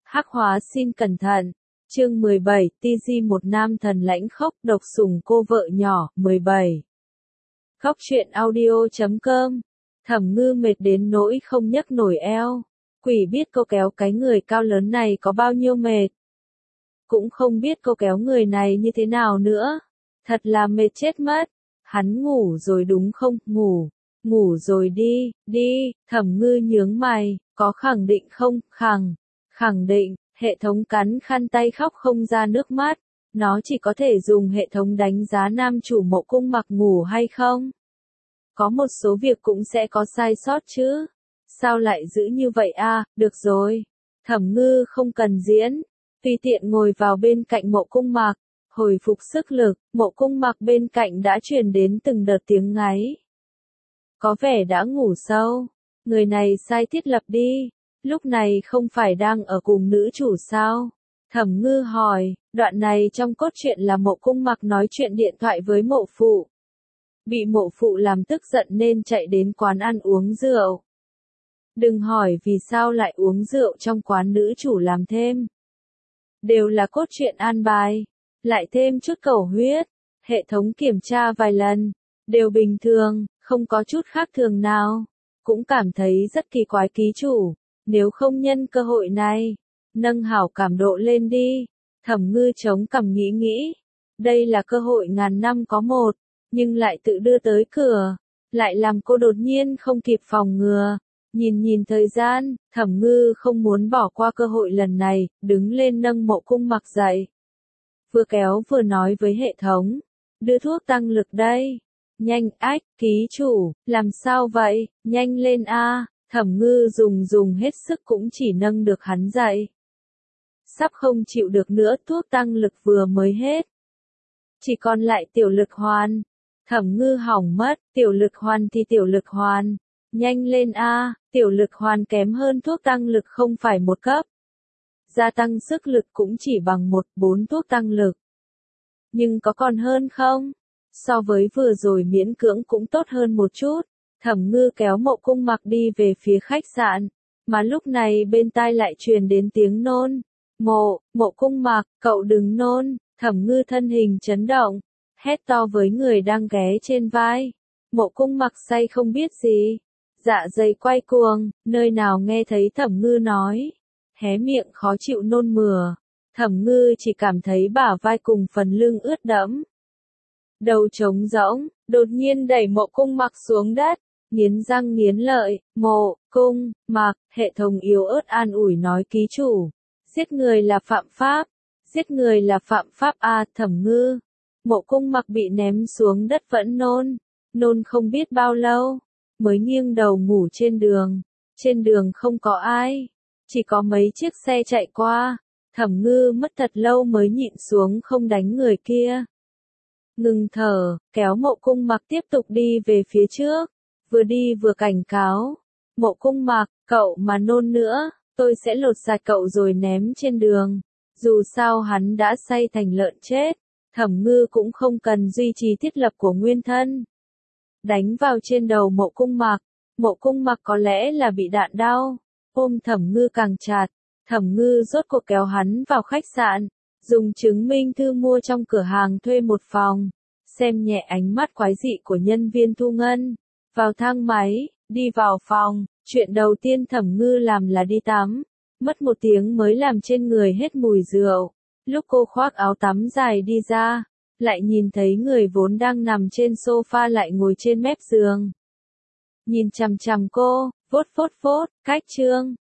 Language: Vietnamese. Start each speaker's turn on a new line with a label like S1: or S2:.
S1: Hắc hóa xin cẩn thận. Chương 17, TG một nam thần lãnh khốc độc sủng cô vợ nhỏ, 17. Khóc chuyện audio.com. Thẩm Ngư mệt đến nỗi không nhấc nổi eo. Quỷ biết cô kéo cái người cao lớn này có bao nhiêu mệt. Cũng không biết cô kéo người này như thế nào nữa. Thật là mệt chết mất. Hắn ngủ rồi đúng không? Ngủ rồi đi. Thẩm Ngư nhướng mày, có khẳng định không? Khẳng định. Hệ thống cắn khăn tay khóc không ra nước mắt. Nó chỉ có thể dùng hệ thống đánh giá nam chủ Mộ Cung Mặc ngủ hay không. Có một số việc cũng sẽ có sai sót chứ. Sao lại giữ như vậy à? Được rồi. Thẩm Ngư không cần diễn. Tùy tiện ngồi vào bên cạnh Mộ Cung Mặc. Hồi phục sức lực, Mộ Cung Mặc bên cạnh đã truyền đến từng đợt tiếng ngáy. Có vẻ đã ngủ sâu. Người này sai thiết lập đi. Lúc này không phải đang ở cùng nữ chủ sao? Thẩm Ngư hỏi, đoạn này trong cốt truyện là Mộ Cung Mặc nói chuyện điện thoại với mộ phụ. Bị mộ phụ làm tức giận nên chạy đến quán ăn uống rượu. Đừng hỏi vì sao lại uống rượu trong quán nữ chủ làm thêm. Đều là cốt truyện an bài. Lại thêm chút cầu huyết. Hệ thống kiểm tra vài lần. Đều bình thường, không có chút khác thường nào. Cũng cảm thấy rất kỳ quái ký chủ. Nếu không nhân cơ hội này, nâng hảo cảm độ lên đi. Thẩm Ngư chống cằm nghĩ. Đây là cơ hội ngàn năm có một, nhưng lại tự đưa tới cửa. Lại làm cô đột nhiên không kịp phòng ngừa. Nhìn thời gian, Thẩm Ngư không muốn bỏ qua cơ hội lần này, đứng lên nâng Mộ Cung Mặc dậy. Vừa kéo vừa nói với hệ thống. Đưa thuốc tăng lực đây. Nhanh ách, ký chủ, làm sao vậy, nhanh lên a. Thẩm Ngư dùng hết sức cũng chỉ nâng được hắn dậy. Sắp không chịu được nữa, thuốc tăng lực vừa mới hết. Chỉ còn lại tiểu lực hoàn. Thẩm Ngư hỏng mất, tiểu lực hoàn thì tiểu lực hoàn. Nhanh lên a, tiểu lực hoàn kém hơn thuốc tăng lực không phải một cấp. Gia tăng sức lực cũng chỉ bằng 1/4 thuốc tăng lực. Nhưng có còn hơn không? So với vừa rồi miễn cưỡng cũng tốt hơn một chút. Thẩm Ngư kéo Mộ Cung Mặc đi về phía khách sạn, mà lúc này bên tai lại truyền đến tiếng nôn. Mộ Cung Mặc, cậu đừng nôn. Thẩm Ngư thân hình chấn động, hét to với người đang ghé trên vai. Mộ Cung Mặc say không biết gì, dạ dày quay cuồng, nơi nào nghe thấy Thẩm Ngư nói, hé miệng khó chịu nôn mửa. Thẩm Ngư chỉ cảm thấy bả vai cùng phần lưng ướt đẫm. Đầu trống rỗng, đột nhiên đẩy Mộ Cung Mặc xuống đất. Nghiến răng nghiến lợi, Mộ Cung Mặc, hệ thống yếu ớt an ủi nói ký chủ. Giết người là phạm pháp. Giết người là phạm pháp à. Thẩm Ngư. Mộ Cung Mặc bị ném xuống đất vẫn nôn không biết bao lâu. Mới nghiêng đầu ngủ trên đường. Trên đường không có ai. Chỉ có mấy chiếc xe chạy qua. Thẩm Ngư mất thật lâu mới nhịn xuống không đánh người kia. Ngừng thở, kéo Mộ Cung Mặc tiếp tục đi về phía trước. Vừa đi vừa cảnh cáo. Mộ Cung Mặc, cậu mà nôn nữa, tôi sẽ lột sạch cậu rồi ném trên đường. Dù sao hắn đã say thành lợn chết. Thẩm Ngư cũng không cần duy trì thiết lập của nguyên thân. Đánh vào trên đầu Mộ Cung Mặc. Mộ Cung Mặc có lẽ là bị đạn đau. Ôm Thẩm Ngư càng chặt. Thẩm Ngư rốt cuộc kéo hắn vào khách sạn. Dùng chứng minh thư mua trong cửa hàng thuê một phòng. Xem nhẹ ánh mắt quái dị của nhân viên thu ngân. Vào thang máy, đi vào phòng. Chuyện đầu tiên Thẩm Ngư làm là đi tắm. Mất 1 tiếng mới làm trên người hết mùi rượu. Lúc cô khoác áo tắm dài đi ra, lại nhìn thấy người vốn đang nằm trên sofa lại ngồi trên mép giường. Nhìn chằm chằm cô, phốt, cách chương.